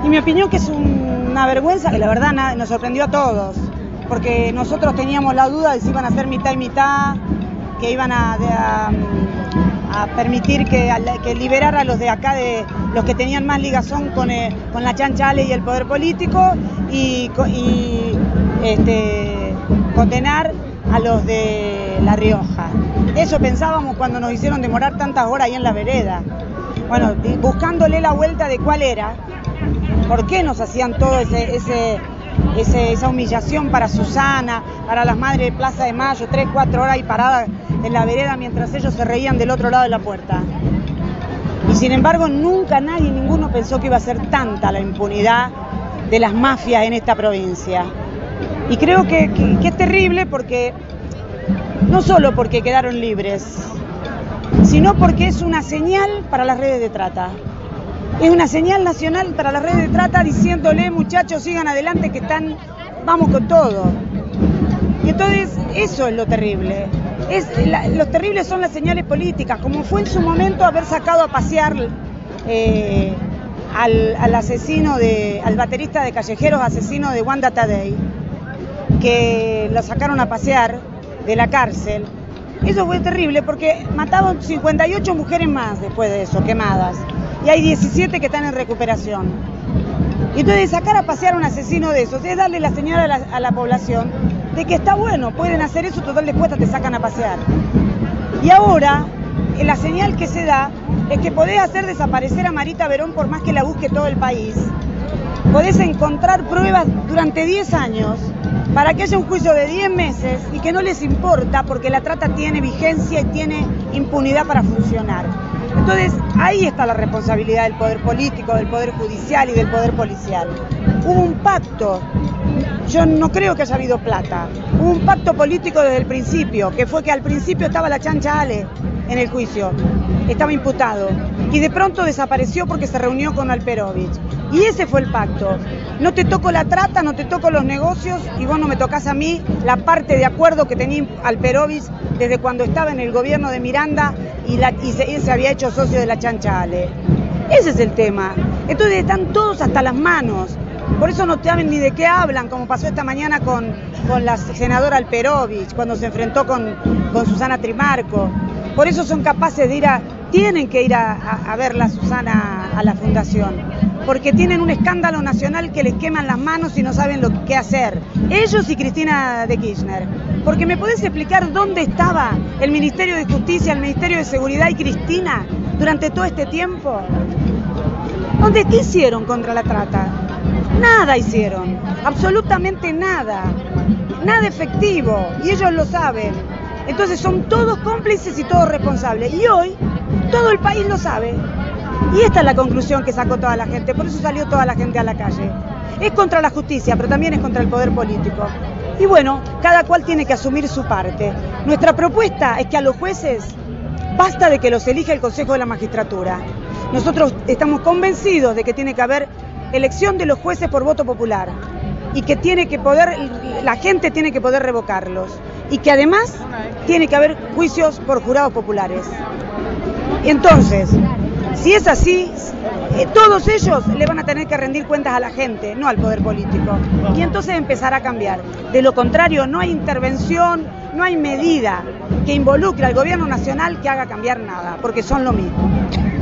Y mi opinión que es una vergüenza que la verdad nos sorprendió a todos, porque nosotros teníamos la duda de si iban a ser mitad y mitad, que iban a permitir que liberar a los de acá, de los que tenían más ligazón con la chancha Ale y el poder político, y condenar a los de La Rioja. Eso pensábamos cuando nos hicieron demorar tantas horas ahí en la vereda. Bueno, buscándole la vuelta de cuál era, por qué nos hacían todo esa humillación para Susana, para las madres de Plaza de Mayo, 3, 4 horas ahí paradas en la vereda mientras ellos se reían del otro lado de la puerta. Y sin embargo nunca ninguno pensó que iba a ser tanta la impunidad de las mafias en esta provincia. Y creo que es terrible porque, no solo porque quedaron libres, sino porque es una señal para las redes de trata. Es una señal nacional para las redes de trata diciéndole, muchachos, sigan adelante que vamos con todo. Y entonces eso es lo terrible. Lo terrible son las señales políticas, como fue en su momento haber sacado a pasear al asesino, al baterista de Callejeros, asesino de Wanda Tadei, que lo sacaron a pasear de la cárcel. Eso fue terrible porque mataban 58 mujeres más después de eso, quemadas. Y hay 17 que están en recuperación. Y entonces sacar a pasear a un asesino de esos es darle la señal a la población de que está bueno, pueden hacer eso, total después te sacan a pasear. Y ahora, la señal que se da es que podés hacer desaparecer a Marita Verón por más que la busque todo el país. Podés encontrar pruebas durante 10 años para que haya un juicio de 10 meses y que no les importa porque la trata tiene vigencia y tiene impunidad para funcionar. Entonces, ahí está la responsabilidad del poder político, del poder judicial y del poder policial. Hubo un pacto, yo no creo que haya habido plata, hubo un pacto político desde el principio, que fue que al principio estaba la chancha Ale en el juicio, estaba imputado, y de pronto desapareció porque se reunió con Alperovich. Y ese fue el pacto. No te toco la trata, no te toco los negocios y vos no me tocás a mí la parte de acuerdo que tenía Alperovich desde cuando estaba en el gobierno de Miranda y él se había hecho socio de la chancha Ale. Ese es el tema. Entonces están todos hasta las manos. Por eso no saben ni de qué hablan, como pasó esta mañana con la senadora Alperovich, cuando se enfrentó con Susana Trimarco. Por eso son capaces de tienen que ir a verla a Susana a la fundación, porque tienen un escándalo nacional que les queman las manos y no saben qué hacer. Ellos y Cristina de Kirchner. Porque ¿me podés explicar dónde estaba el Ministerio de Justicia, el Ministerio de Seguridad y Cristina durante todo este tiempo? ¿Qué hicieron contra la trata? Nada hicieron, absolutamente nada. Nada efectivo, y ellos lo saben. Entonces son todos cómplices y todos responsables. Y hoy todo el país lo sabe. Y esta es la conclusión que sacó toda la gente, por eso salió toda la gente a la calle. Es contra la justicia, pero también es contra el poder político. Y bueno, cada cual tiene que asumir su parte. Nuestra propuesta es que a los jueces basta de que los elija el Consejo de la Magistratura. Nosotros estamos convencidos de que tiene que haber elección de los jueces por voto popular y que la gente tiene que poder revocarlos y que además tiene que haber juicios por jurados populares. Entonces, si es así, todos ellos le van a tener que rendir cuentas a la gente, no al poder político. Y entonces empezará a cambiar. De lo contrario, no hay intervención, no hay medida que involucre al gobierno nacional que haga cambiar nada, porque son lo mismo.